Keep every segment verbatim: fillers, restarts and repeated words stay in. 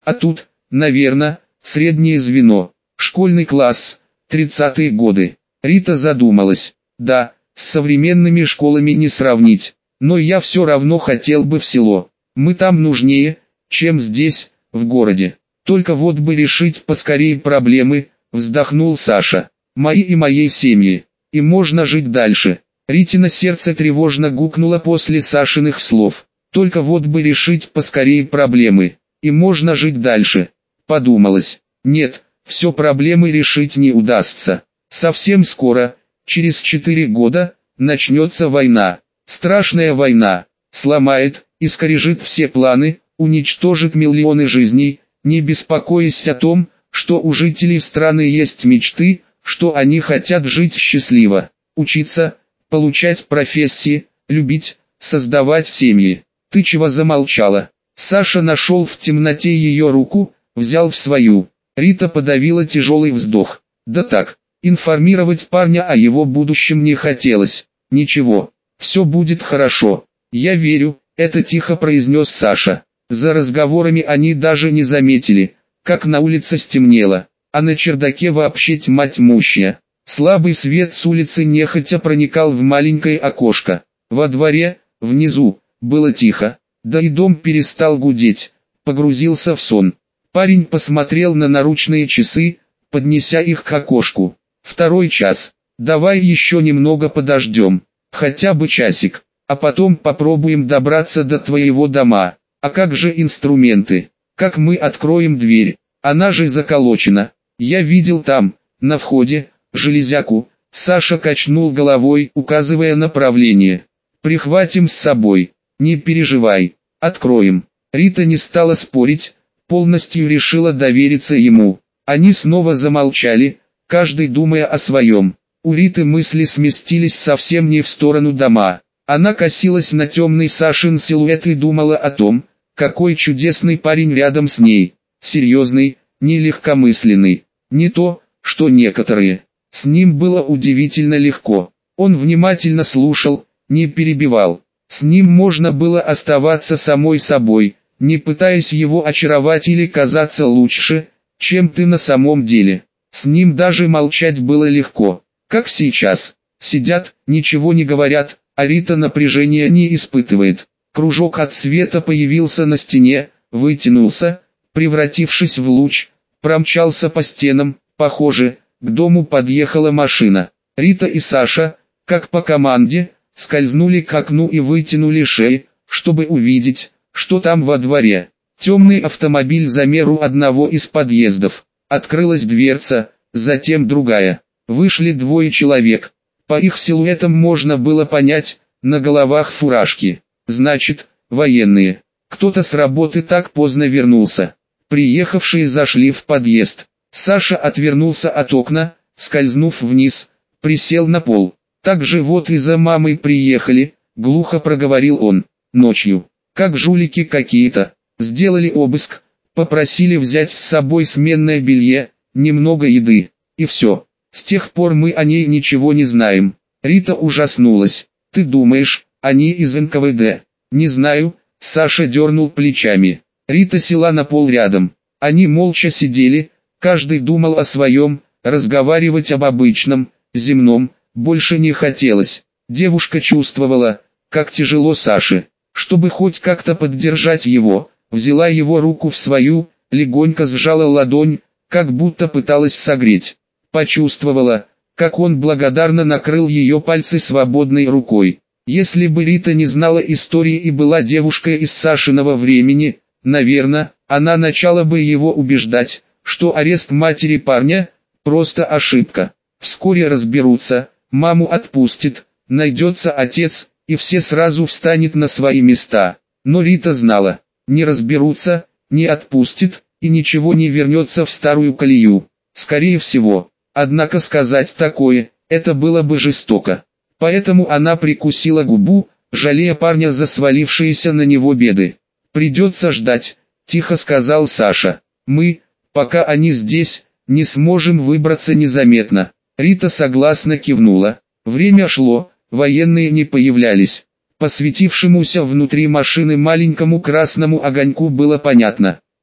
А тут, наверное, среднее звено, школьный класс, тридцатые годы. Рита задумалась. Да, с современными школами не сравнить, но я все равно хотел бы в село. Мы там нужнее, чем здесь, в городе. Только вот бы решить поскорее проблемы, вздохнул Саша. Мои и моей семьи. И можно жить дальше. Ритино сердце тревожно гукнуло после Сашиных слов. Только вот бы решить поскорее проблемы. И можно жить дальше. Подумалось. Нет, все проблемы решить не удастся. Совсем скоро, через четыре года, начнется война. Страшная война. Сломает, искорежит все планы, уничтожит миллионы жизней, не беспокоясь о том, что у жителей страны есть мечты, что они хотят жить счастливо, учиться, получать профессии, любить, создавать семьи. Ты чего замолчала? Саша нашел в темноте ее руку, взял в свою. Рита подавила тяжелый вздох. Да так, информировать парня о его будущем не хотелось. Ничего, все будет хорошо. Я верю, это тихо произнес Саша. За разговорами они даже не заметили, как на улице стемнело, а на чердаке вообще тьма тьмущая. Слабый свет с улицы нехотя проникал в маленькое окошко. Во дворе, внизу, было тихо, да и дом перестал гудеть, погрузился в сон. Парень посмотрел на наручные часы, поднеся их к окошку. Второй час. Давай еще немного подождем, хотя бы часик, а потом попробуем добраться до твоего дома. А как же инструменты? Как мы откроем дверь? Она же заколочена. Я видел там, на входе, железяку. Саша качнул головой, указывая направление. Прихватим с собой. Не переживай. Откроем. Рита не стала спорить, полностью решила довериться ему. Они снова замолчали, каждый думая о своем. У Риты мысли сместились совсем не в сторону дома. Она косилась на темный Сашин силуэт и думала о том, какой чудесный парень рядом с ней. Серьезный, не легкомысленный. Не то, что некоторые. С ним было удивительно легко. Он внимательно слушал, не перебивал. С ним можно было оставаться самой собой, не пытаясь его очаровать или казаться лучше, чем ты на самом деле. С ним даже молчать было легко, как сейчас. Сидят, ничего не говорят, а Рита напряжения не испытывает. Кружок от света появился на стене, вытянулся, превратившись в луч, промчался по стенам. Похоже, к дому подъехала машина. Рита и Саша, как по команде, скользнули к окну и вытянули шеи, чтобы увидеть, что там во дворе. Темный автомобиль замер у одного из подъездов. Открылась дверца, затем другая. Вышли двое человек. По их силуэтам можно было понять, на головах фуражки. Значит, военные. Кто-то с работы так поздно вернулся. Приехавшие зашли в подъезд. Саша отвернулся от окна, скользнув вниз, присел на пол. Так же вот и за мамой приехали, глухо проговорил он. Ночью, как жулики какие-то, сделали обыск, попросили взять с собой сменное белье, немного еды, и все. С тех пор мы о ней ничего не знаем. Рита ужаснулась. Ты думаешь, они из эн ка вэ дэ? Не знаю, Саша дернул плечами. Рита села на пол рядом. Они молча сидели, каждый думал о своем, разговаривать об обычном, земном, больше не хотелось. Девушка чувствовала, как тяжело Саше. Чтобы хоть как-то поддержать его, взяла его руку в свою, легонько сжала ладонь, как будто пыталась согреть. Почувствовала, как он благодарно накрыл ее пальцы свободной рукой. Если бы Рита не знала истории и была девушкой из Сашиного времени, наверное, она начала бы его убеждать, что арест матери парня – просто ошибка. Вскоре разберутся, маму отпустит, найдется отец, и все сразу встанет на свои места. Но Рита знала, не разберутся, не отпустит, и ничего не вернется в старую колею. Скорее всего. Однако сказать такое, это было бы жестоко. Поэтому она прикусила губу, жалея парня за свалившиеся на него беды. «Придется ждать», – тихо сказал Саша. «Мы, пока они здесь, не сможем выбраться незаметно». Рита согласно кивнула. Время шло, военные не появлялись. По светившемуся внутри машины маленькому красному огоньку было понятно.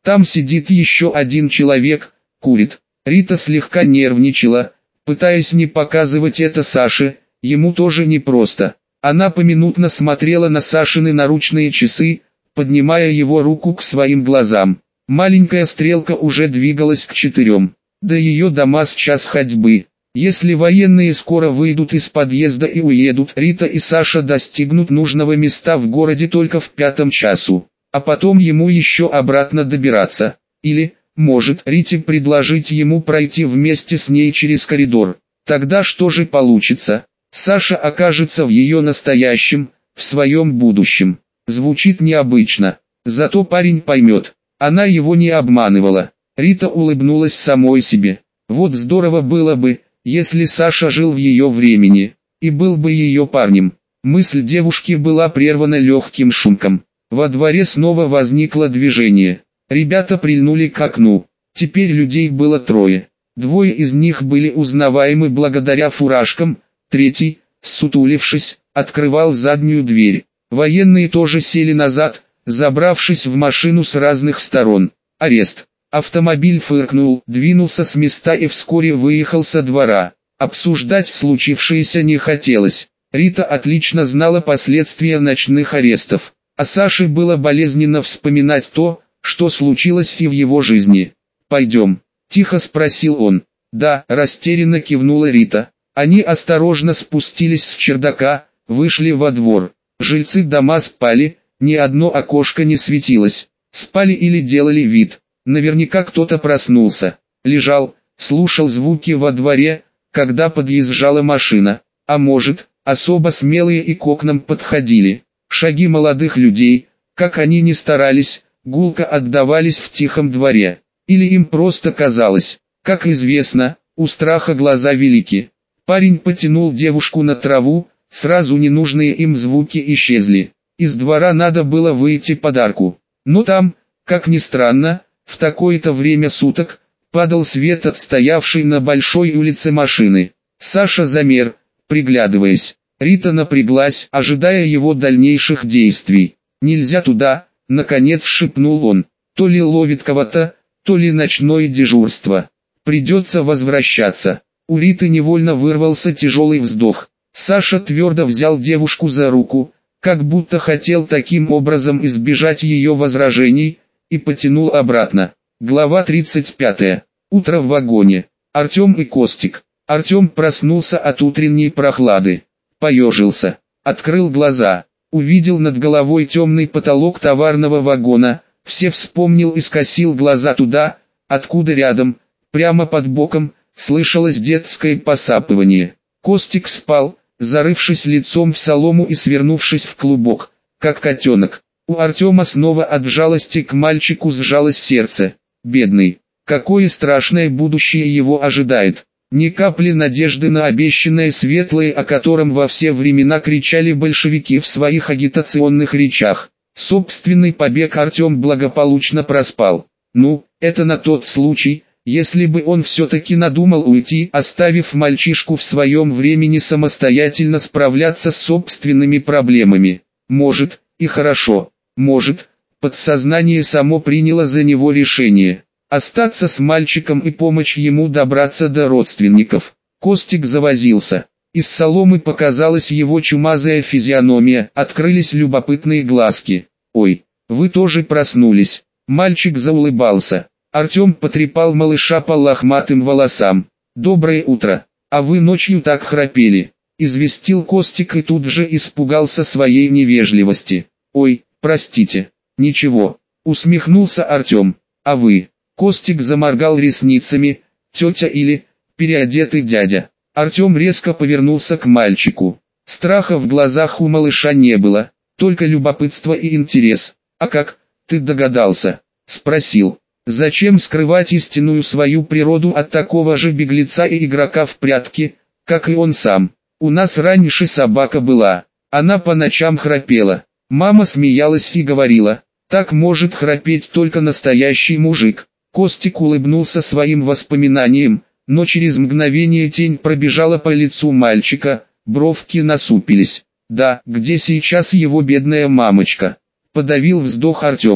Там сидит еще один человек, курит. Рита слегка нервничала, пытаясь не показывать это Саше, ему тоже непросто. Она поминутно смотрела на Сашины наручные часы, поднимая его руку к своим глазам. Маленькая стрелка уже двигалась к четырем. До ее дома с час ходьбы. Если военные скоро выйдут из подъезда и уедут, Рита и Саша достигнут нужного места в городе только в пятом часу. А потом ему еще обратно добираться. Или, может, Рите предложить ему пройти вместе с ней через коридор. Тогда что же получится? Саша окажется в ее настоящем, в своем будущем. Звучит необычно. Зато парень поймет. Она его не обманывала. Рита улыбнулась самой себе. Вот здорово было бы, если Саша жил в ее времени, и был бы ее парнем. Мысль девушки была прервана легким шумком. Во дворе снова возникло движение. Ребята прильнули к окну. Теперь людей было трое. Двое из них были узнаваемы благодаря фуражкам, третий, ссутулившись, открывал заднюю дверь. Военные тоже сели назад, забравшись в машину с разных сторон. Арест. Автомобиль фыркнул, двинулся с места и вскоре выехал со двора. Обсуждать случившееся не хотелось. Рита отлично знала последствия ночных арестов. А Саше было болезненно вспоминать то, что случилось и в его жизни. «Пойдем?» – тихо спросил он. «Да», – растерянно кивнула Рита. Они осторожно спустились с чердака, вышли во двор. Жильцы дома спали, ни одно окошко не светилось. Спали или делали вид. Наверняка кто-то проснулся. Лежал, слушал звуки во дворе, когда подъезжала машина. А может, особо смелые и к окнам подходили. Шаги молодых людей, как они ни старались, гулко отдавались в тихом дворе. Или им просто казалось. Как известно, у страха глаза велики. Парень потянул девушку на траву, сразу ненужные им звуки исчезли. Из двора надо было выйти под арку. Но там, как ни странно, в такое-то время суток, падал свет от стоявшей на большой улице машины. Саша замер, приглядываясь. Рита напряглась, ожидая его дальнейших действий. «Нельзя туда», — наконец шепнул он. «То ли ловит кого-то, то ли ночное дежурство. Придется возвращаться». У Риты невольно вырвался тяжелый вздох. Саша твердо взял девушку за руку, как будто хотел таким образом избежать ее возражений, и потянул обратно. Глава тридцать пятая. Утро в вагоне. Артем и Костик. Артем проснулся от утренней прохлады. Поежился. Открыл глаза. Увидел над головой темный потолок товарного вагона. Все вспомнил и скосил глаза туда, откуда рядом, прямо под боком, слышалось детское посапывание. Костик спал, зарывшись лицом в солому и свернувшись в клубок, как котенок. У Артема снова от жалости к мальчику сжалось сердце. Бедный, какое страшное будущее его ожидает. Ни капли надежды на обещанное светлое, о котором во все времена кричали большевики в своих агитационных речах. Собственный побег Артем благополучно проспал. Ну, это на тот случай, если бы он все-таки надумал уйти, оставив мальчишку в своем времени самостоятельно справляться с собственными проблемами. Может, и хорошо, может, подсознание само приняло за него решение. Остаться с мальчиком и помочь ему добраться до родственников. Костик завозился. Из соломы показалась его чумазая физиономия, открылись любопытные глазки. «Ой, вы тоже проснулись». Мальчик заулыбался. Артем потрепал малыша по лохматым волосам. «Доброе утро. А вы ночью так храпели», — известил Костик и тут же испугался своей невежливости. «Ой, простите». «Ничего», — усмехнулся Артем. «А вы?» Костик заморгал ресницами. «Тетя или переодетый дядя?» Артем резко повернулся к мальчику. Страха в глазах у малыша не было, только любопытство и интерес. «А как, ты догадался?» — спросил. «Зачем скрывать истинную свою природу от такого же беглеца и игрока в прятки, как и он сам? У нас раньше собака была, она по ночам храпела. Мама смеялась и говорила, так может храпеть только настоящий мужик». Костик улыбнулся своим воспоминаниям, но через мгновение тень пробежала по лицу мальчика, бровки насупились. «Да, где сейчас его бедная мамочка?» — подавил вздох Артем.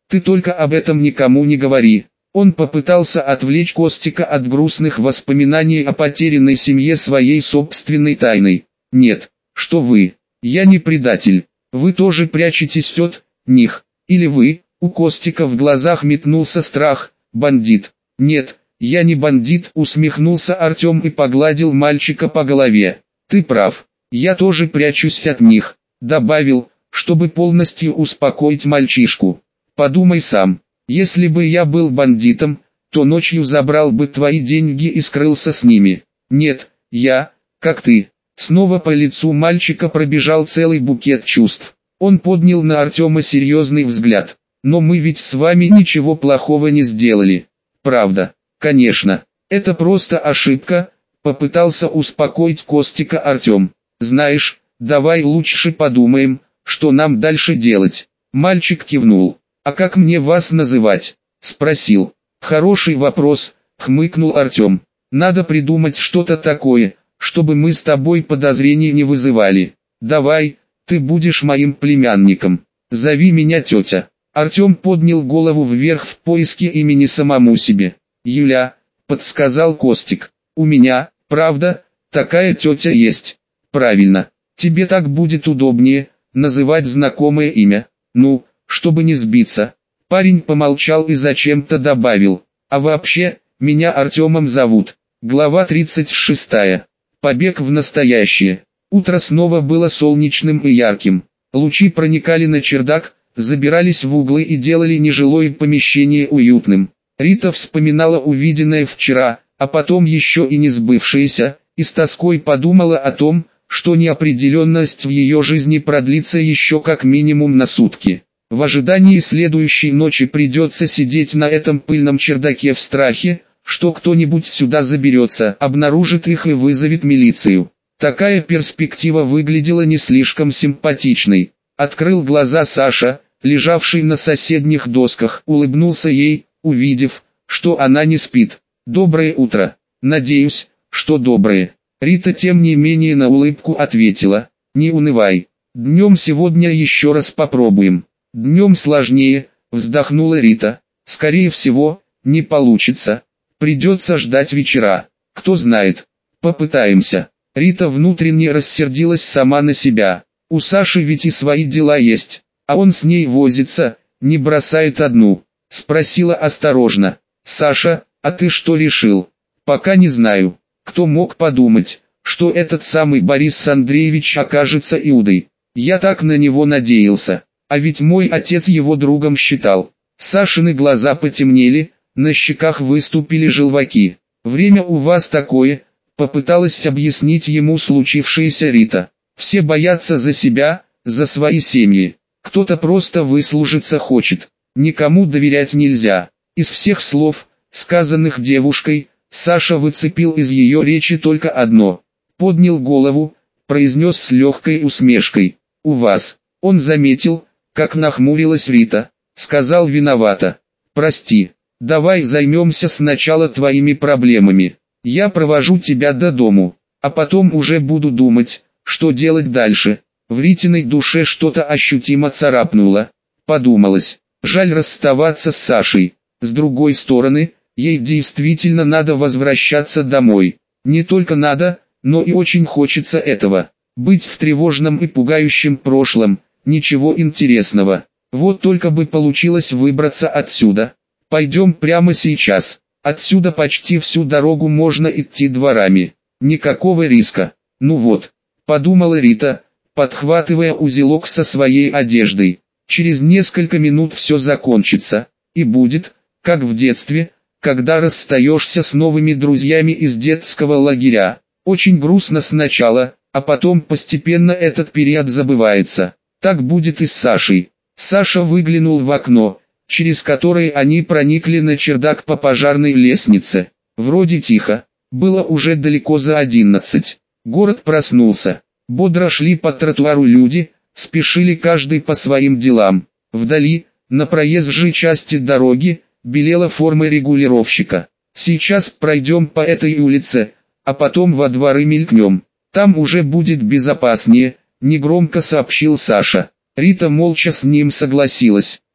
Ты только об этом никому не говори. Он попытался отвлечь Костика от грустных воспоминаний о потерянной семье своей собственной тайной. Нет, что вы, я не предатель. Вы тоже прячетесь от них. Или вы, у Костика в глазах метнулся страх, бандит. Нет, я не бандит, усмехнулся Артем и погладил мальчика по голове. Ты прав, я тоже прячусь от них, добавил, чтобы полностью успокоить мальчишку. Подумай сам, если бы я был бандитом, то ночью забрал бы твои деньги и скрылся с ними. Нет, я, как ты. Снова по лицу мальчика пробежал целый букет чувств. Он поднял на Артема серьезный взгляд. Но мы ведь с вами ничего плохого не сделали. Правда, конечно, это просто ошибка, попытался успокоить Костика Артем. Знаешь, давай лучше подумаем, что нам дальше делать. Мальчик кивнул. А как мне вас называть? Спросил. Хороший вопрос, хмыкнул Артем. Надо придумать что-то такое, чтобы мы с тобой подозрений не вызывали. Давай, ты будешь моим племянником. Зови меня тетя. Артем поднял голову вверх в поиске имени самому себе. Юля, подсказал Костик. У меня, правда, такая тетя есть. Правильно, тебе так будет удобнее, называть знакомое имя. Ну, чтобы не сбиться. Парень помолчал и зачем-то добавил. А вообще, меня Артемом зовут. Глава тридцать шестая. Побег в настоящее. Утро снова было солнечным и ярким. Лучи проникали на чердак, забирались в углы и делали нежилое помещение уютным. Рита вспоминала увиденное вчера, а потом еще и не сбывшееся, и с тоской подумала о том, что неопределенность в ее жизни продлится еще как минимум на сутки. В ожидании следующей ночи придется сидеть на этом пыльном чердаке в страхе, что кто-нибудь сюда заберется, обнаружит их и вызовет милицию. Такая перспектива выглядела не слишком симпатичной. Открыл глаза Саша, лежавший на соседних досках, улыбнулся ей, увидев, что она не спит. «Доброе утро. Надеюсь, что доброе». Рита тем не менее на улыбку ответила. «Не унывай. Днем сегодня еще раз попробуем». «Днем сложнее», вздохнула Рита. «Скорее всего, не получится. Придется ждать вечера. Кто знает. Попытаемся». Рита внутренне рассердилась сама на себя. У Саши ведь и свои дела есть, а он с ней возится, не бросает одну. Спросила осторожно. «Саша, а ты что решил?» «Пока не знаю. Кто мог подумать, что этот самый Борис Андреевич окажется Иудой? Я так на него надеялся. А ведь мой отец его другом считал». Сашины глаза потемнели, на щеках выступили желваки. «Время у вас такое», попыталась объяснить ему случившееся Рита. «Все боятся за себя, за свои семьи. Кто-то просто выслужиться хочет. Никому доверять нельзя». Из всех слов, сказанных девушкой, Саша выцепил из ее речи только одно. Поднял голову, произнес с легкой усмешкой. «У вас». Он заметил, как нахмурилась Рита. Сказал виновато. «Прости, давай займемся сначала твоими проблемами. Я провожу тебя до дому, а потом уже буду думать, что делать дальше». В Ритиной душе что-то ощутимо царапнуло. Подумалось, жаль расставаться с Сашей. С другой стороны, ей действительно надо возвращаться домой. Не только надо, но и очень хочется этого. Быть в тревожном и пугающем прошлом, ничего интересного. Вот только бы получилось выбраться отсюда. Пойдем прямо сейчас. Отсюда почти всю дорогу можно идти дворами. Никакого риска. Ну вот, подумала Рита, подхватывая узелок со своей одеждой. Через несколько минут все закончится. И будет, как в детстве, когда расстаешься с новыми друзьями из детского лагеря. Очень грустно сначала, а потом постепенно этот период забывается. Так будет и с Сашей. Саша выглянул в окно, через которое они проникли на чердак по пожарной лестнице. Вроде тихо, было уже далеко за одиннадцать. Город проснулся. Бодро шли по тротуару люди, спешили каждый по своим делам. Вдали, на проезжей части дороги, белела форма регулировщика. «Сейчас пройдем по этой улице, а потом во дворы мелькнем. Там уже будет безопаснее», — негромко сообщил Саша. Рита молча с ним согласилась.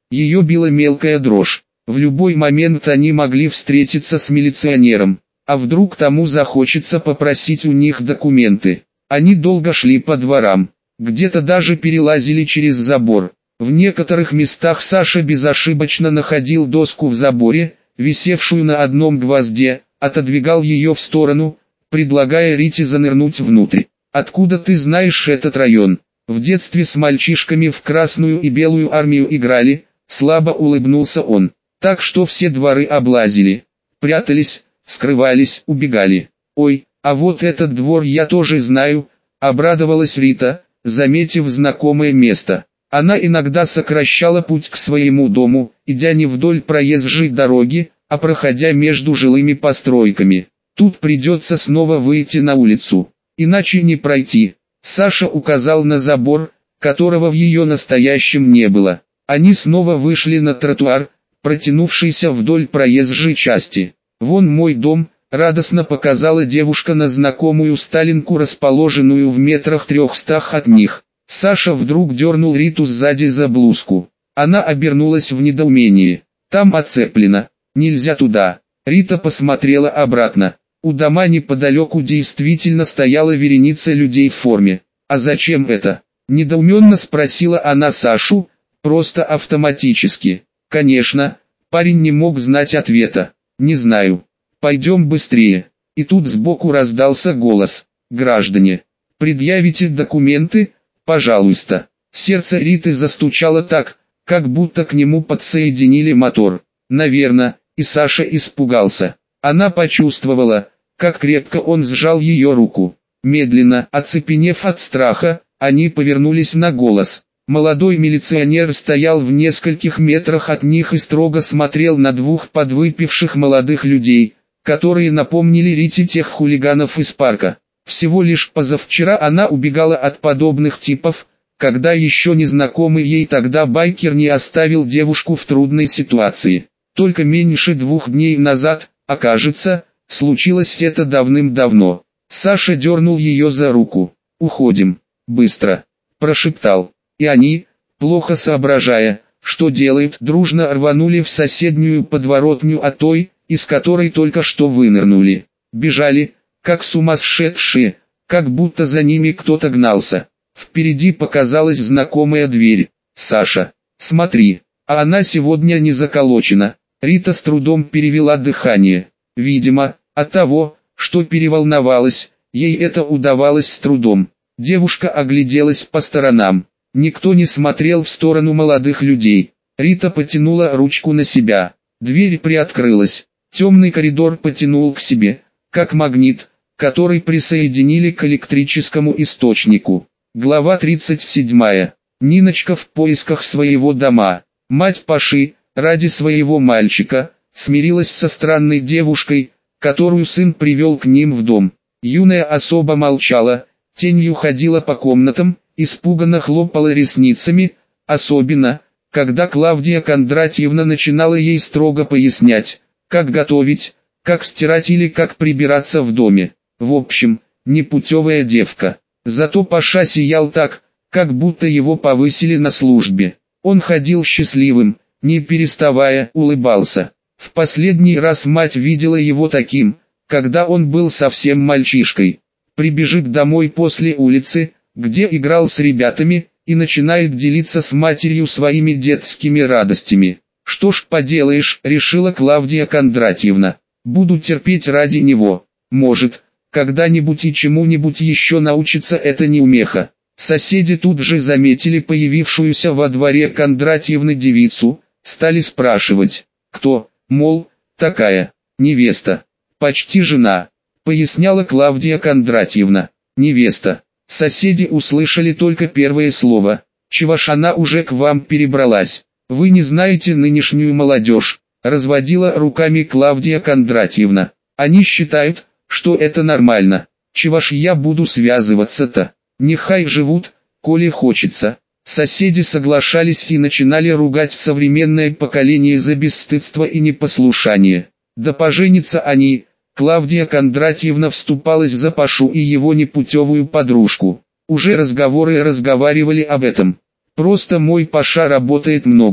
Ее била мелкая дрожь. В любой момент они могли встретиться с милиционером. А вдруг тому захочется попросить у них документы. Они долго шли по дворам. Где-то даже перелазили через забор. В некоторых местах Саша безошибочно находил доску в заборе, висевшую на одном гвозде, отодвигал ее в сторону, предлагая Рите занырнуть внутрь. «Откуда ты знаешь этот район?» «В детстве с мальчишками в Красную и Белую армию играли», слабо улыбнулся он. «Так что все дворы облазили. Прятались, скрывались, убегали». «Ой, а вот этот двор я тоже знаю», обрадовалась Рита, заметив знакомое место. Она иногда сокращала путь к своему дому, идя не вдоль проезжей дороги, а проходя между жилыми постройками. Тут придется снова выйти на улицу, иначе не пройти. Саша указал на забор, которого в ее настоящем не было. Они снова вышли на тротуар, протянувшийся вдоль проезжей части. «Вон мой дом», радостно показала девушка на знакомую сталинку, расположенную в метрах трехстах от них. Саша вдруг дернул Риту сзади за блузку. Она обернулась в недоумении. «Там оцеплено. Нельзя туда». Рита посмотрела обратно. У дома неподалеку действительно стояла вереница людей в форме. «А зачем это?» – недоуменно спросила она Сашу, просто автоматически. Конечно, парень не мог знать ответа. «Не знаю. Пойдем быстрее». И тут сбоку раздался голос. «Граждане, предъявите документы, пожалуйста». Сердце Риты застучало так, как будто к нему подсоединили мотор. Наверное, и Саша испугался. Она почувствовала, как крепко он сжал ее руку. Медленно, оцепенев от страха, они повернулись на голос. Молодой милиционер стоял в нескольких метрах от них и строго смотрел на двух подвыпивших молодых людей, которые напомнили Рите тех хулиганов из парка. Всего лишь позавчера она убегала от подобных типов, когда еще незнакомый ей тогда байкер не оставил девушку в трудной ситуации. Только меньше двух дней назад, окажется, случилось это давным-давно. Саша дернул ее за руку. «Уходим, быстро», – прошептал. И они, плохо соображая, что делают, дружно рванули в соседнюю подворотню от той, из которой только что вынырнули. Бежали, как сумасшедшие, как будто за ними кто-то гнался. Впереди показалась знакомая дверь. «Саша, смотри, а она сегодня не заколочена». Рита с трудом перевела дыхание. Видимо, от того, что переволновалась, ей это удавалось с трудом. Девушка огляделась по сторонам. Никто не смотрел в сторону молодых людей. Рита потянула ручку на себя. Дверь приоткрылась. Темный коридор потянул к себе, как магнит, который присоединили к электрическому источнику. Глава тридцать седьмая. Ниночка в поисках своего дома. Мать Паши, ради своего мальчика, смирилась со странной девушкой, которую сын привел к ним в дом. Юная особа молчала, тенью ходила по комнатам, испуганно хлопала ресницами, особенно, когда Клавдия Кондратьевна начинала ей строго пояснять, как готовить, как стирать или как прибираться в доме. В общем, непутевая девка. Зато Паша сиял так, как будто его повысили на службе. Он ходил счастливым, не переставая, улыбался. В последний раз мать видела его таким, когда он был совсем мальчишкой. Прибежит домой после улицы, где играл с ребятами, и начинает делиться с матерью своими детскими радостями. «Что ж поделаешь», — решила Клавдия Кондратьевна. «Буду терпеть ради него. Может, когда-нибудь и чему-нибудь еще научится эта неумеха». Соседи тут же заметили появившуюся во дворе Кондратьевны девицу, стали спрашивать, кто, мол, такая, невеста, почти жена, поясняла Клавдия Кондратьевна. Невеста. Соседи услышали только первое слово. «Чего ж она уже к вам перебралась? Вы не знаете нынешнюю молодежь», разводила руками Клавдия Кондратьевна. «Они считают, что это нормально. Чего ж я буду связываться-то? Нехай живут, коли хочется». Соседи соглашались и начинали ругать современное поколение за бесстыдство и непослушание. Да поженятся они. Клавдия Кондратьевна вступалась за Пашу и его непутевую подружку. Уже разговоры разговаривали об этом. «Просто мой Паша работает много.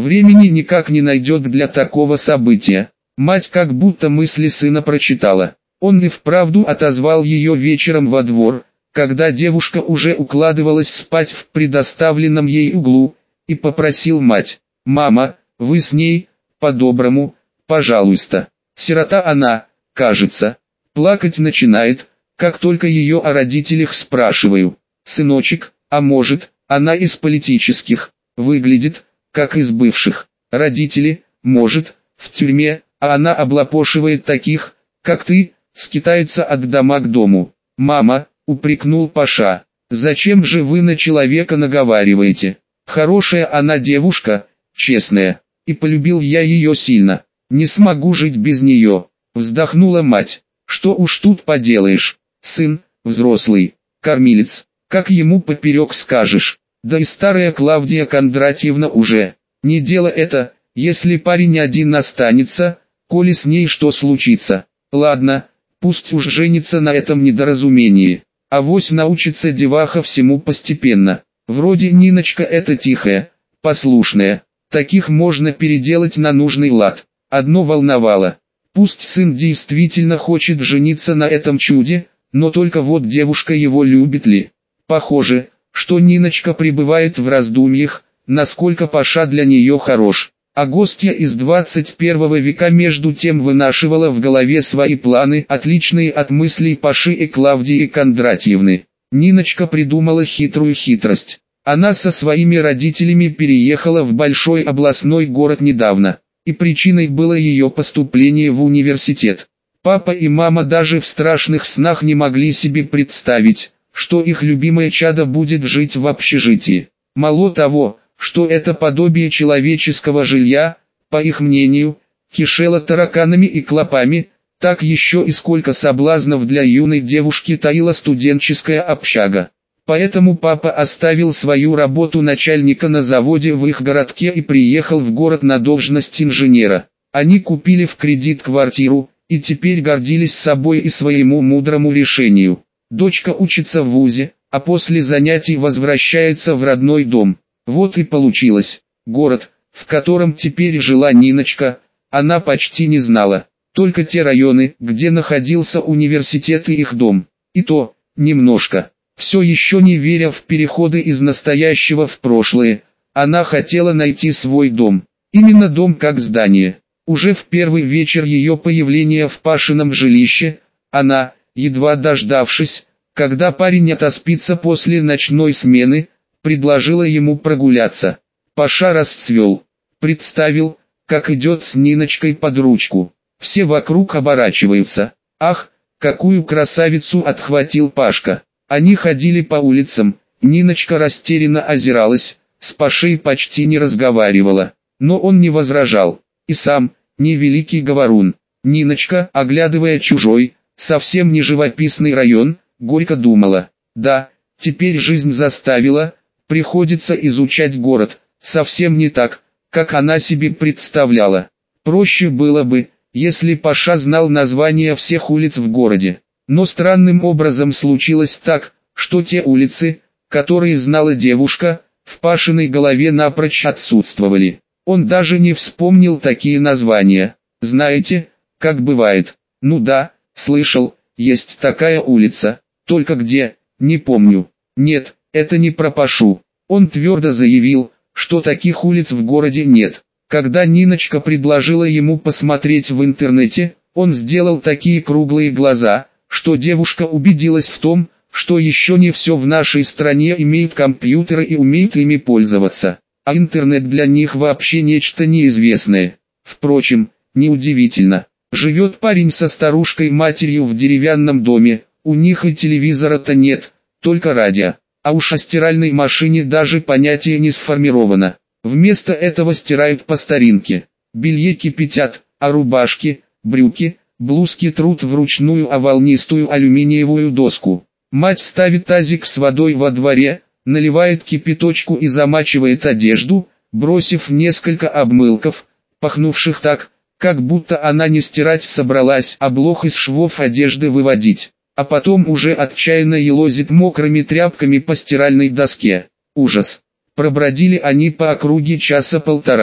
Времени никак не найдет для такого события. Мать как будто мысли сына прочитала. Он и вправду отозвал ее вечером во двор, когда девушка уже укладывалась спать в предоставленном ей углу, и попросил мать: «Мама, вы с ней, по-доброму, пожалуйста». Сирота она, кажется, плакать начинает, как только ее о родителях спрашиваю. «Сыночек, а может, она из политических, выглядит, как из бывших. Родители, может, в тюрьме, а она облапошивает таких, как ты, скитается от дома к дому». «Мама», — упрекнул Паша, — «зачем же вы на человека наговариваете? Хорошая она девушка, честная, и полюбил я ее сильно. Не смогу жить без нее», — вздохнула мать. «Что уж тут поделаешь, сын, взрослый, кормилец, как ему поперек скажешь. Да и старая Клавдия Кондратьевна уже. Не дело это, если парень один останется, коли с ней что случится. Ладно, пусть уж женится на этом недоразумении. Авось научится деваха всему постепенно. Вроде Ниночка эта тихая, послушная. Таких можно переделать на нужный лад». Одно волновало. Пусть сын действительно хочет жениться на этом чуде, но только вот девушка его любит ли? Похоже, что Ниночка пребывает в раздумьях, насколько Паша для нее хорош. А гостья из двадцать первого века между тем вынашивала в голове свои планы, отличные от мыслей Паши и Клавдии Кондратьевны. Ниночка придумала хитрую хитрость. Она со своими родителями переехала в большой областной город недавно, и причиной было ее поступление в университет. Папа и мама даже в страшных снах не могли себе представить, что их любимое чадо будет жить в общежитии. Мало того, что это подобие человеческого жилья, по их мнению, кишело тараканами и клопами, так еще и сколько соблазнов для юной девушки таила студенческая общага. Поэтому папа оставил свою работу начальника на заводе в их городке и приехал в город на должность инженера. Они купили в кредит квартиру, и теперь гордились собой и своему мудрому решению. Дочка учится в вузе, а после занятий возвращается в родной дом. Вот и получилось. Город, в котором теперь жила Ниночка, она почти не знала. Только те районы, где находился университет и их дом. И то, немножко. Все еще не веря в переходы из настоящего в прошлое, она хотела найти свой дом. Именно дом как здание. Уже в первый вечер ее появления в Пашином жилище, она, едва дождавшись, когда парень отоспится после ночной смены, предложила ему прогуляться. Паша расцвел, представил, как идет с Ниночкой под ручку. Все вокруг оборачиваются. «Ах, какую красавицу отхватил Пашка!» Они ходили по улицам, Ниночка растерянно озиралась, с Пашей почти не разговаривала, но он не возражал. И сам, не великий говорун. Ниночка, оглядывая чужой, совсем не живописный район, горько думала: да, теперь жизнь заставила, приходится изучать город, совсем не так, как она себе представляла. Проще было бы, если Паша знал названия всех улиц в городе. Но странным образом случилось так, что те улицы, которые знала девушка, в Пашиной голове напрочь отсутствовали. Он даже не вспомнил такие названия. Знаете, как бывает? Ну да, слышал, есть такая улица, только где, не помню. Нет, это не про Пашу. Он твердо заявил, что таких улиц в городе нет. Когда Ниночка предложила ему посмотреть в интернете, он сделал такие круглые глаза, что девушка убедилась в том, что еще не все в нашей стране имеют компьютеры и умеют ими пользоваться, а интернет для них вообще нечто неизвестное. Впрочем, неудивительно. Живет парень со старушкой-матерью в деревянном доме, у них и телевизора-то нет, только радио, а уж о стиральной машине даже понятие не сформировано. Вместо этого стирают по старинке, белье кипятят, а рубашки, брюки, блузки трут вручную о волнистую алюминиевую доску. Мать ставит тазик с водой во дворе, наливает кипяточку и замачивает одежду, бросив несколько обмылков, пахнувших так, как будто она не стирать собралась, а блох из швов одежды выводить, а потом уже отчаянно елозит мокрыми тряпками по стиральной доске. Ужас! Пробродили они по округе часа полтора.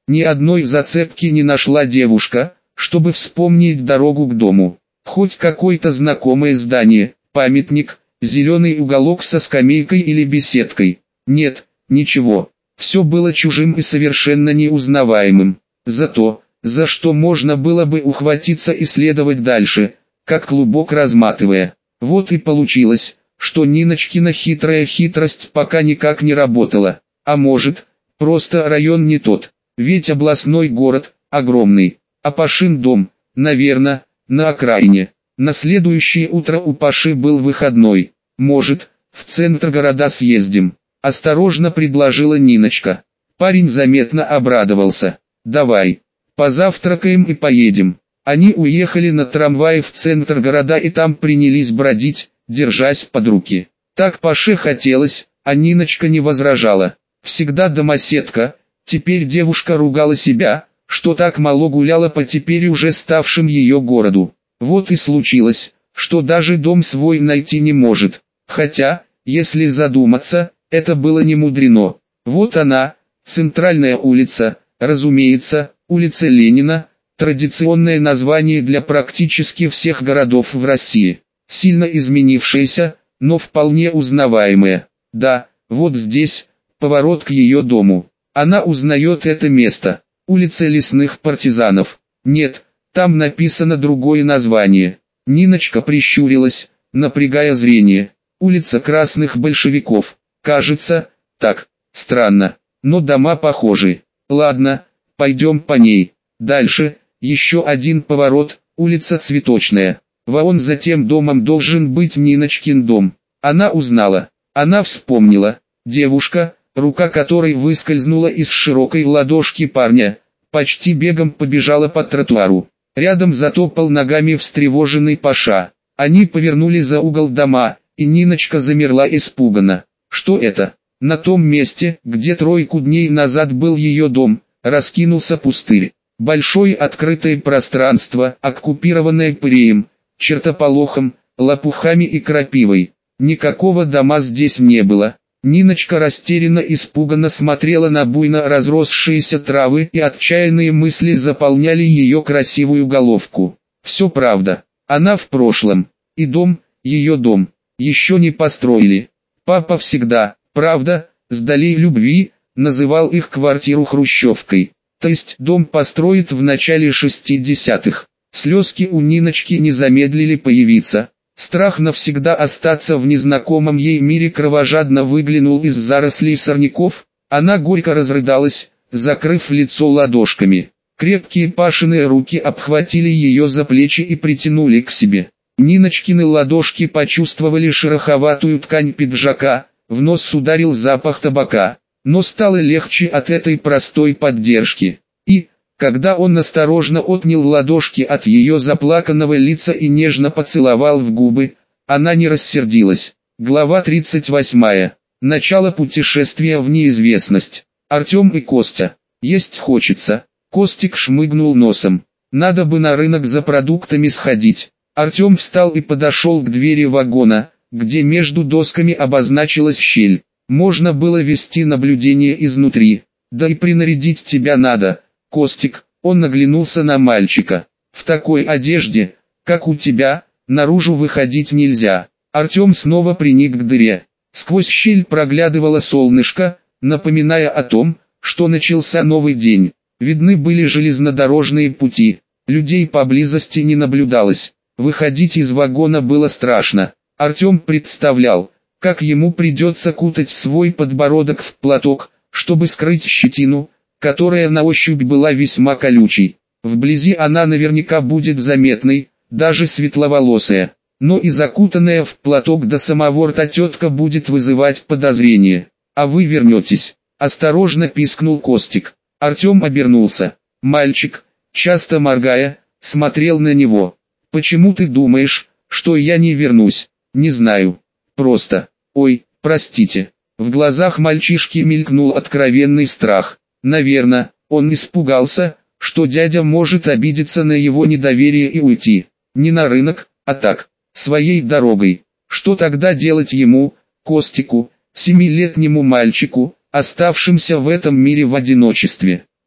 Ни одной зацепки не нашла девушка, чтобы вспомнить дорогу к дому. Хоть какое-то знакомое здание, памятник, зеленый уголок со скамейкой или беседкой. Нет, ничего. Все было чужим и совершенно неузнаваемым. Зато, за что можно было бы ухватиться и следовать дальше, как клубок разматывая. Вот и получилось, что Ниночкина хитрая хитрость пока никак не работала. А может, просто район не тот, ведь областной город, огромный, а Пашин дом, наверное, на окраине. На следующее утро у Паши был выходной. Может, в центр города съездим? Осторожно предложила Ниночка. Парень заметно обрадовался. Давай, позавтракаем и поедем. Они уехали на трамвае в центр города и там принялись бродить, держась под руки. Так Паше хотелось, а Ниночка не возражала. Всегда домоседка, теперь девушка ругала себя, что так мало гуляла по теперь уже ставшим ее городу. Вот и случилось, что даже дом свой найти не может. Хотя, если задуматься, это было не мудрено. Вот она, центральная улица, разумеется, улица Ленина, традиционное название для практически всех городов в России. Сильно изменившаяся, но вполне узнаваемая. Да, вот здесь, поворот к ее дому. Она узнает это место. Улица Лесных партизанов. Нет, там написано другое название. Ниночка прищурилась, напрягая зрение. Улица Красных большевиков. Кажется, так. Странно, но дома похожи. Ладно, пойдем по ней. Дальше, еще один поворот, улица Цветочная. Вон за тем домом должен быть Ниночкин дом. Она узнала. Она вспомнила. Девушка, рука которой выскользнула из широкой ладошки парня, почти бегом побежала по тротуару. Рядом затопал ногами встревоженный Паша. Они повернули за угол дома, и Ниночка замерла испуганно. Что это? На том месте, где тройку дней назад был ее дом, раскинулся пустырь. Большое открытое пространство, оккупированное пыреем, чертополохом, лопухами и крапивой. Никакого дома здесь не было. Ниночка растерянно испуганно смотрела на буйно разросшиеся травы, и отчаянные мысли заполняли ее красивую головку. Все правда. Она в прошлом. И дом, ее дом, еще не построили. Папа всегда, правда, с долей любви, называл их квартиру хрущевкой. То есть дом построит в начале шестидесятых. Слезки у Ниночки не замедлили появиться. Страх навсегда остаться в незнакомом ей мире кровожадно выглянул из зарослей сорняков. Она горько разрыдалась, закрыв лицо ладошками. Крепкие Пашины руки обхватили ее за плечи и притянули к себе. Ниночкины ладошки почувствовали шероховатую ткань пиджака, в нос ударил запах табака. Но стало легче от этой простой поддержки. И, когда он осторожно отнял ладошки от ее заплаканного лица и нежно поцеловал в губы, она не рассердилась. Глава тридцать восьмая. Начало путешествия в неизвестность. Артем и Костя. Есть хочется. Костик шмыгнул носом. Надо бы на рынок за продуктами сходить. Артем встал и подошел к двери вагона, где между досками обозначилась щель. Можно было вести наблюдение изнутри. Да и принарядить тебя надо, Костик. Он наглянулся на мальчика. В такой одежде, как у тебя, наружу выходить нельзя. Артем снова приник к дыре. Сквозь щель проглядывало солнышко, напоминая о том, что начался новый день. Видны были железнодорожные пути. Людей поблизости не наблюдалось. Выходить из вагона было страшно. Артем представлял, как ему придется кутать свой подбородок в платок, чтобы скрыть щетину, которая на ощупь была весьма колючей. Вблизи она наверняка будет заметной, даже светловолосая, но и закутанная в платок до самого рта тетка будет вызывать подозрение. «А вы вернетесь?» – осторожно пискнул Костик. Артем обернулся. Мальчик, часто моргая, смотрел на него. «Почему ты думаешь, что я не вернусь?» «Не знаю. Просто. Ой, простите». В глазах мальчишки мелькнул откровенный страх. Наверное, он испугался, что дядя может обидеться на его недоверие и уйти. Не на рынок, а так, своей дорогой. Что тогда делать ему, Костику, семилетнему мальчику, оставшимся в этом мире в одиночестве?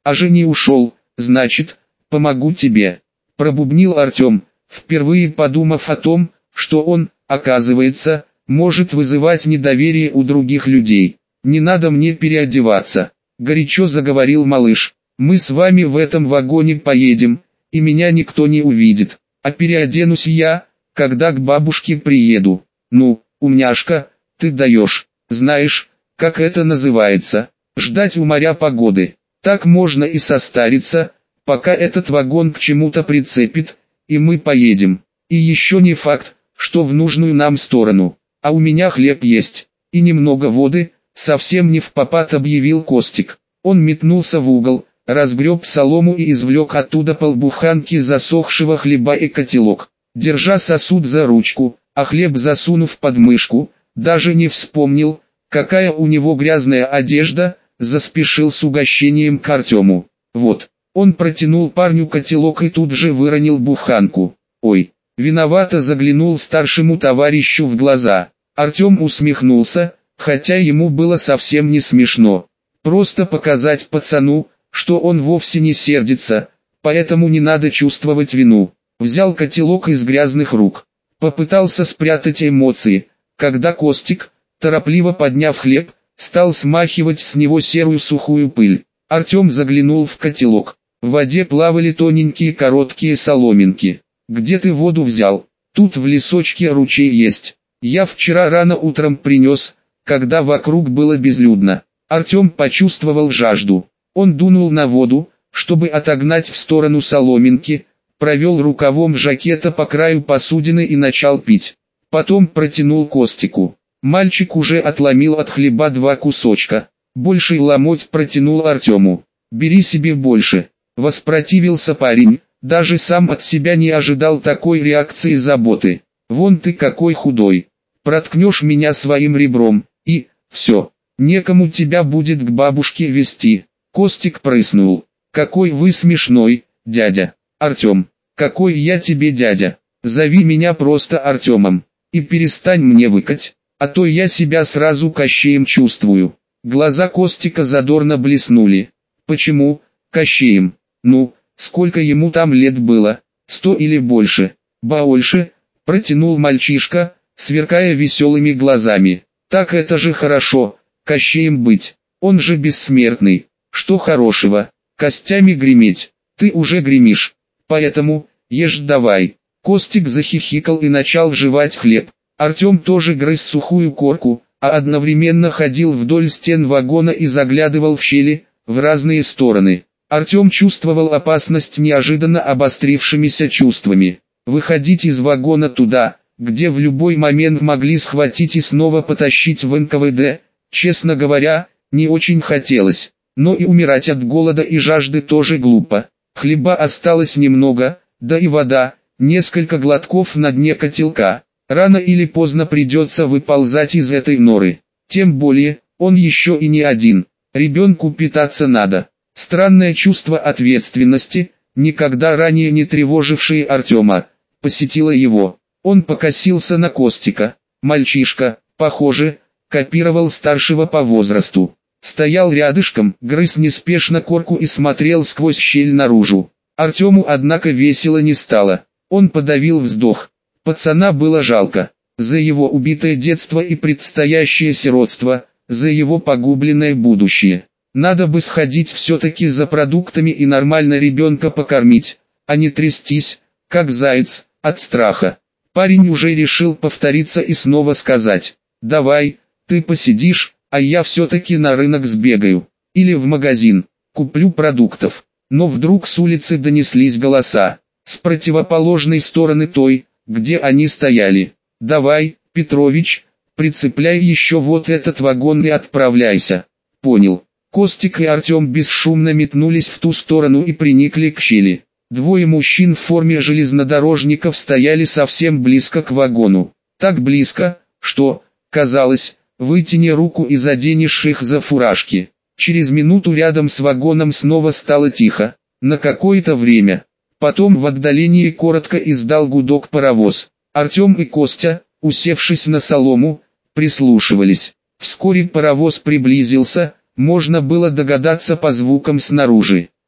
А же не ушел, значит, помогу тебе. Пробубнил Артем, впервые подумав о том, что он, оказывается, может вызывать недоверие у других людей. «Не надо мне переодеваться», — горячо заговорил малыш. «Мы с вами в этом вагоне поедем, и меня никто не увидит. А переоденусь я, когда к бабушке приеду. Ну, умняшка, ты даешь. Знаешь, как это называется? Ждать у моря погоды. Так можно и состариться, пока этот вагон к чему-то прицепит, и мы поедем. И еще не факт, что в нужную нам сторону. А у меня хлеб есть, и немного воды», — совсем не впопад объявил Костик. Он метнулся в угол, разгреб солому и извлек оттуда полбуханки засохшего хлеба и котелок. Держа сосуд за ручку, а хлеб засунув под мышку, даже не вспомнил, какая у него грязная одежда, заспешил с угощением к Артему. Вот, он протянул парню котелок и тут же выронил буханку. «Ой!» Виновато заглянул старшему товарищу в глаза. Артем усмехнулся, хотя ему было совсем не смешно. Просто показать пацану, что он вовсе не сердится, поэтому не надо чувствовать вину. Взял котелок из грязных рук. Попытался спрятать эмоции, когда Костик, торопливо подняв хлеб, стал смахивать с него серую сухую пыль. Артем заглянул в котелок. В воде плавали тоненькие короткие соломинки. «Где ты воду взял? Тут в лесочке ручей есть. Я вчера рано утром принес, когда вокруг было безлюдно». Артем почувствовал жажду. Он дунул на воду, чтобы отогнать в сторону соломинки, провел рукавом жакета по краю посудины и начал пить. Потом протянул Костику. Мальчик уже отломил от хлеба два кусочка. Больший ломоть протянул Артему. «Бери себе больше». Воспротивился парень, даже сам от себя не ожидал такой реакции заботы. «Вон ты какой худой. Проткнешь меня своим ребром, и, все, некому тебя будет к бабушке везти». Костик прыснул. «Какой вы смешной, дядя». «Артем, какой я тебе дядя? Зови меня просто Артемом. И перестань мне выкать, а то я себя сразу Кощеем чувствую». Глаза Костика задорно блеснули. «Почему, Кощеем? Ну, сколько ему там лет было? Сто или больше?» «Больше», протянул мальчишка, сверкая веселыми глазами. «Так это же хорошо, Кощеем быть. Он же бессмертный. Что хорошего, костями греметь? Ты уже гремишь. Поэтому, ешь давай». Костик захихикал и начал жевать хлеб. Артем тоже грыз сухую корку, а одновременно ходил вдоль стен вагона и заглядывал в щели, в разные стороны. Артем чувствовал опасность неожиданно обострившимися чувствами. Выходить из вагона туда, где в любой момент могли схватить и снова потащить в эн ка вэ дэ, честно говоря, не очень хотелось. Но и умирать от голода и жажды тоже глупо. Хлеба осталось немного, да и вода, несколько глотков на дне котелка. Рано или поздно придется выползать из этой норы. Тем более, он еще и не один. Ребенку питаться надо. Странное чувство ответственности, никогда ранее не тревожившее Артема, посетило его. Он покосился на Костика. Мальчишка, похоже, копировал старшего по возрасту. Стоял рядышком, грыз неспешно корку и смотрел сквозь щель наружу. Артему, однако, весело не стало. Он подавил вздох. Пацана было жалко. За его убитое детство и предстоящее сиротство, за его погубленное будущее. Надо бы сходить все-таки за продуктами и нормально ребенка покормить, а не трястись, как заяц, от страха. Парень уже решил повториться и снова сказать: «Давай, ты посидишь, а я все-таки на рынок сбегаю. Или в магазин, куплю продуктов». Но вдруг с улицы донеслись голоса. С противоположной стороны той, где они стояли. «Давай, Петрович, прицепляй еще вот этот вагон и отправляйся». «Понял». Костик и Артем бесшумно метнулись в ту сторону и приникли к щели. Двое мужчин в форме железнодорожников стояли совсем близко к вагону. Так близко, что, казалось, вытяни руку и заденешь их за фуражки. Через минуту рядом с вагоном снова стало тихо. На какое-то время. Потом в отдалении коротко издал гудок паровоз. Артем и Костя, усевшись на солому, прислушивались. Вскоре паровоз приблизился, можно было догадаться по звукам снаружи.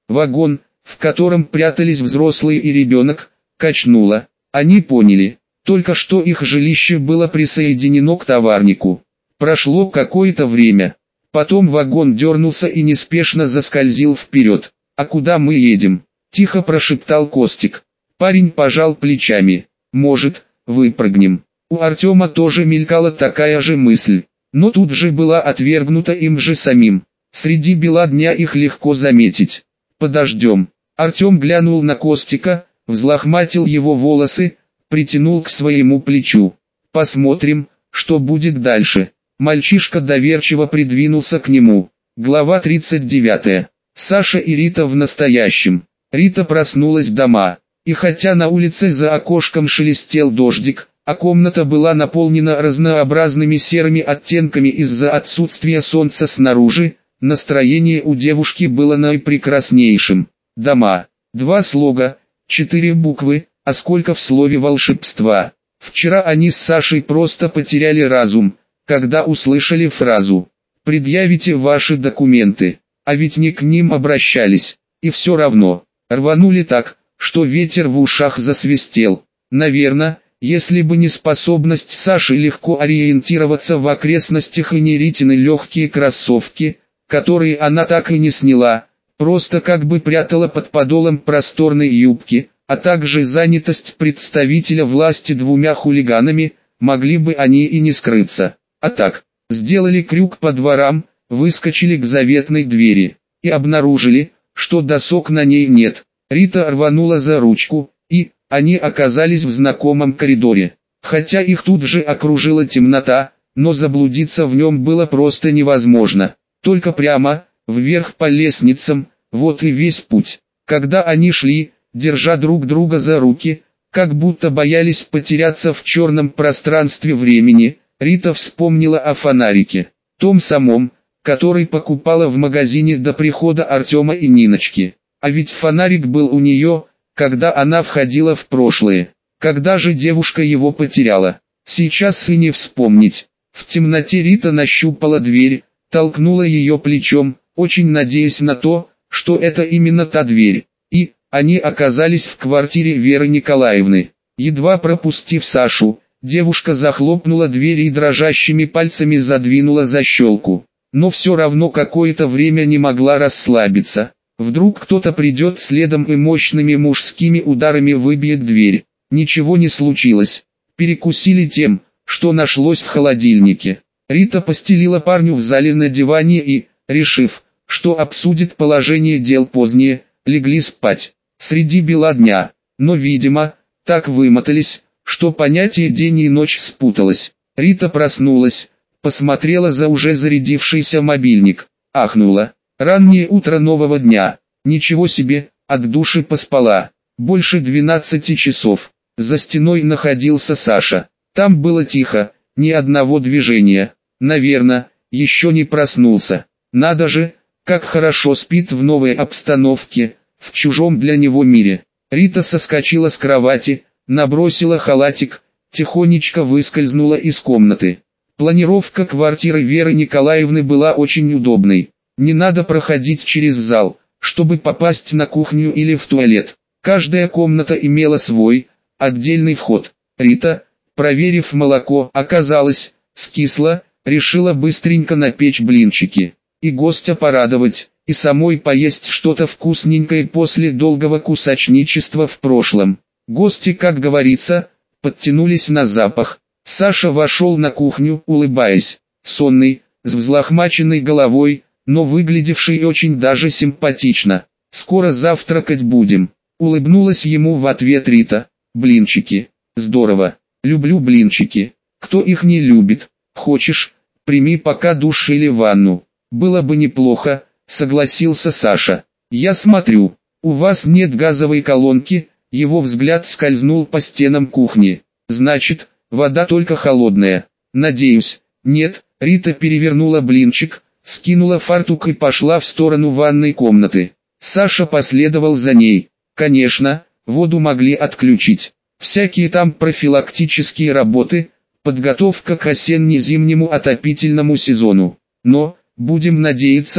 Вагон, в котором прятались взрослые и ребенок, качнуло. Они поняли, только что их жилище было присоединено к товарнику. Прошло какое-то время. Потом вагон дернулся и неспешно заскользил вперед. «А куда мы едем?» – тихо прошептал Костик. Парень пожал плечами. «Может, выпрыгнем?» У Артема тоже мелькала такая же мысль, но тут же была отвергнута им же самим. Среди бела дня их легко заметить. «Подождем». Артем глянул на Костика, взлохматил его волосы, притянул к своему плечу. «Посмотрим, что будет дальше». Мальчишка доверчиво придвинулся к нему. Глава тридцать девятая. Саша и Рита в настоящем. Рита проснулась дома, и хотя на улице за окошком шелестел дождик, а комната была наполнена разнообразными серыми оттенками из-за отсутствия солнца снаружи, настроение у девушки было наипрекраснейшим. Дома. Два слога, четыре буквы, а сколько в слове волшебства. Вчера они с Сашей просто потеряли разум, когда услышали фразу «Предъявите ваши документы», а ведь не к ним обращались, и все равно, рванули так, что ветер в ушах засвистел. Наверное, если бы не способность Саши легко ориентироваться в окрестностях и не Ритины легкие кроссовки, которые она так и не сняла, просто как бы прятала под подолом просторной юбки, а также занятость представителя власти двумя хулиганами, могли бы они и не скрыться. А так, сделали крюк по дворам, выскочили к заветной двери, и обнаружили, что досок на ней нет. Рита рванула за ручку, и они оказались в знакомом коридоре. Хотя их тут же окружила темнота, но заблудиться в нем было просто невозможно. Только прямо, вверх по лестницам, вот и весь путь. Когда они шли, держа друг друга за руки, как будто боялись потеряться в черном пространстве времени, Рита вспомнила о фонарике, том самом, который покупала в магазине до прихода Артема и Ниночки. А ведь фонарик был у нее, когда она входила в прошлое. Когда же девушка его потеряла? Сейчас и не вспомнить. В темноте Рита нащупала дверь, толкнула ее плечом, очень надеясь на то, что это именно та дверь. И они оказались в квартире Веры Николаевны. Едва пропустив Сашу, девушка захлопнула дверь и дрожащими пальцами задвинула защелку. Но все равно какое-то время не могла расслабиться. Вдруг кто-то придет следом и мощными мужскими ударами выбьет дверь. Ничего не случилось. Перекусили тем, что нашлось в холодильнике. Рита постелила парню в зале на диване и, решив, что обсудит положение дел позднее, легли спать. Среди бела дня, но, видимо, так вымотались, что понятие день и ночь спуталось. Рита проснулась, посмотрела за уже зарядившийся мобильник, ахнула. Раннее утро нового дня. Ничего себе, от души поспала. Больше двенадцати часов. За стеной находился Саша. Там было тихо, ни одного движения. Наверное, еще не проснулся. Надо же, как хорошо спит в новой обстановке, в чужом для него мире. Рита соскочила с кровати, набросила халатик, тихонечко выскользнула из комнаты. Планировка квартиры Веры Николаевны была очень удобной. Не надо проходить через зал, чтобы попасть на кухню или в туалет. Каждая комната имела свой, отдельный вход. Рита, проверив молоко, оказалось, скисло, решила быстренько напечь блинчики. И гостя порадовать, и самой поесть что-то вкусненькое после долгого кусачничества в прошлом. Гости, как говорится, подтянулись на запах. Саша вошел на кухню, улыбаясь, сонный, с взлохмаченной головой, но выглядевший очень даже симпатично. «Скоро завтракать будем», — улыбнулась ему в ответ Рита. «Блинчики. Здорово. Люблю блинчики. Кто их не любит? Хочешь, прими пока душ или ванну?» «Было бы неплохо», — согласился Саша. «Я смотрю, у вас нет газовой колонки», — его взгляд скользнул по стенам кухни. «Значит, вода только холодная. Надеюсь, нет». Рита перевернула блинчик, скинула фартук и пошла в сторону ванной комнаты. Саша последовал за ней. Конечно, воду могли отключить. Всякие там профилактические работы, подготовка к осенне-зимнему отопительному сезону. Но, будем надеяться,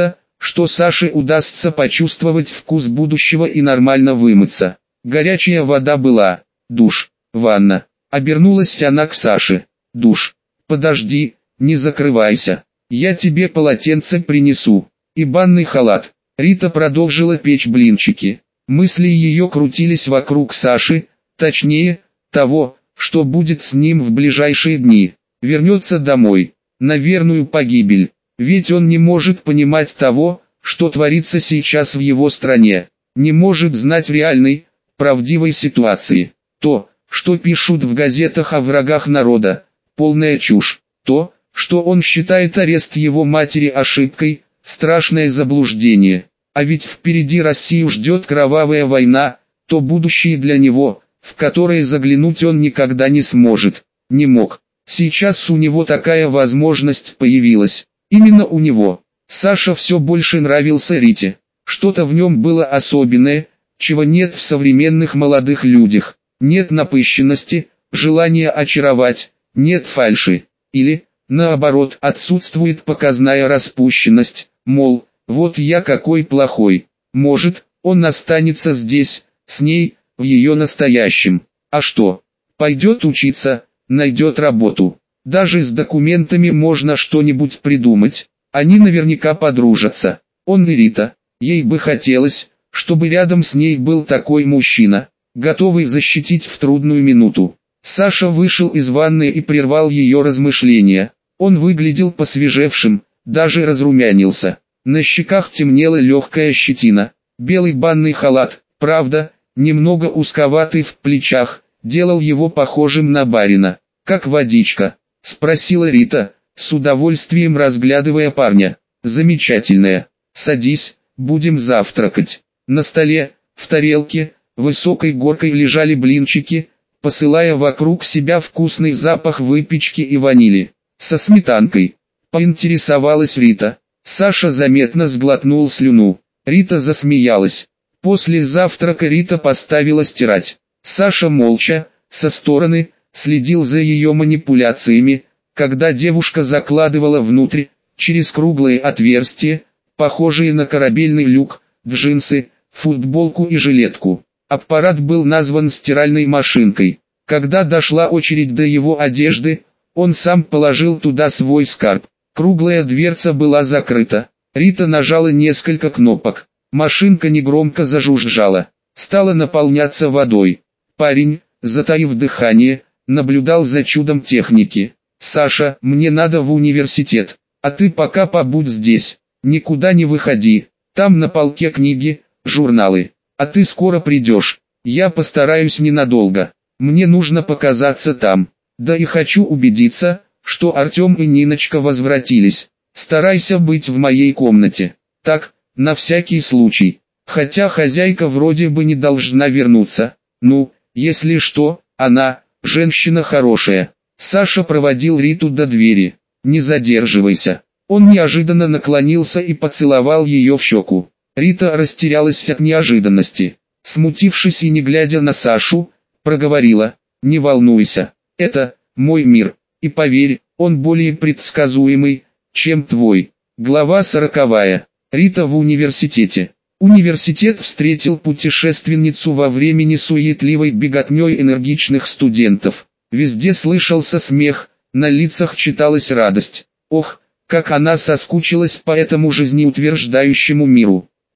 что Саше удастся почувствовать вкус будущего и нормально вымыться. Горячая вода была. Душ. Ванна. Обернулась она к Саше. Душ. Подожди, не закрывайся. Я тебе полотенце принесу. И банный халат. Рита продолжила печь блинчики. Мысли ее крутились вокруг Саши, точнее, того, что будет с ним в ближайшие дни. Вернется домой, на верную погибель. Ведь он не может понимать того, что творится сейчас в его стране. Не может знать реальной, правдивой ситуации. То, что пишут в газетах о врагах народа, полная чушь. То, что он считает арест его матери ошибкой, страшное заблуждение. А ведь впереди Россию ждет кровавая война, то будущее для него, в которое заглянуть он никогда не сможет. Не мог. Сейчас у него такая возможность появилась. Именно у него. Саша все больше нравился Рите. Что-то в нем было особенное, чего нет в современных молодых людях. Нет напыщенности, желания очаровать, нет фальши. Или, наоборот, отсутствует показная распущенность, мол, вот я какой плохой. Может, он останется здесь, с ней, в ее настоящем. А что? Пойдет учиться, найдет работу. Даже с документами можно что-нибудь придумать. Они наверняка подружатся. Он и Рита. Ей бы хотелось, чтобы рядом с ней был такой мужчина, готовый защитить в трудную минуту. Саша вышел из ванны и прервал ее размышления. Он выглядел посвежевшим, даже разрумянился. На щеках темнела легкая щетина. Белый банный халат, правда, немного узковатый в плечах, делал его похожим на барина. «Как водичка?» – спросила Рита, с удовольствием разглядывая парня. «Замечательная. Садись, будем завтракать». На столе, в тарелке, высокой горкой лежали блинчики, посылая вокруг себя вкусный запах выпечки и ванили. «Со сметанкой», – поинтересовалась Рита. Саша заметно сглотнул слюну. Рита засмеялась. После завтрака Рита поставила стирать. Саша молча, со стороны, следил за ее манипуляциями, когда девушка закладывала внутрь, через круглые отверстия, похожие на корабельный люк, джинсы, футболку и жилетку. Аппарат был назван стиральной машинкой. Когда дошла очередь до его одежды, он сам положил туда свой скарб. Круглая дверца была закрыта. Рита нажала несколько кнопок. Машинка негромко зажужжала. Стала наполняться водой. Парень, затаив дыхание, наблюдал за чудом техники. «Саша, мне надо в университет. А ты пока побудь здесь. Никуда не выходи. Там на полке книги, журналы. А ты скоро придешь. Я постараюсь ненадолго. Мне нужно показаться там. Да и хочу убедиться, что Артем и Ниночка возвратились. Старайся быть в моей комнате. Так, на всякий случай. Хотя хозяйка вроде бы не должна вернуться. Ну, если что, она, женщина хорошая». Саша проводил Риту до двери. «Не задерживайся». Он неожиданно наклонился и поцеловал ее в щеку. Рита растерялась от неожиданности. Смутившись и не глядя на Сашу, проговорила: «Не волнуйся, это мой мир, и поверь, он более предсказуемый, чем твой». Глава сороковая. Рита в университете. Университет встретил путешественницу во времени суетливой беготней энергичных студентов. Везде слышался смех, на лицах читалась радость. Ох, как она соскучилась по этому жизнеутверждающему миру.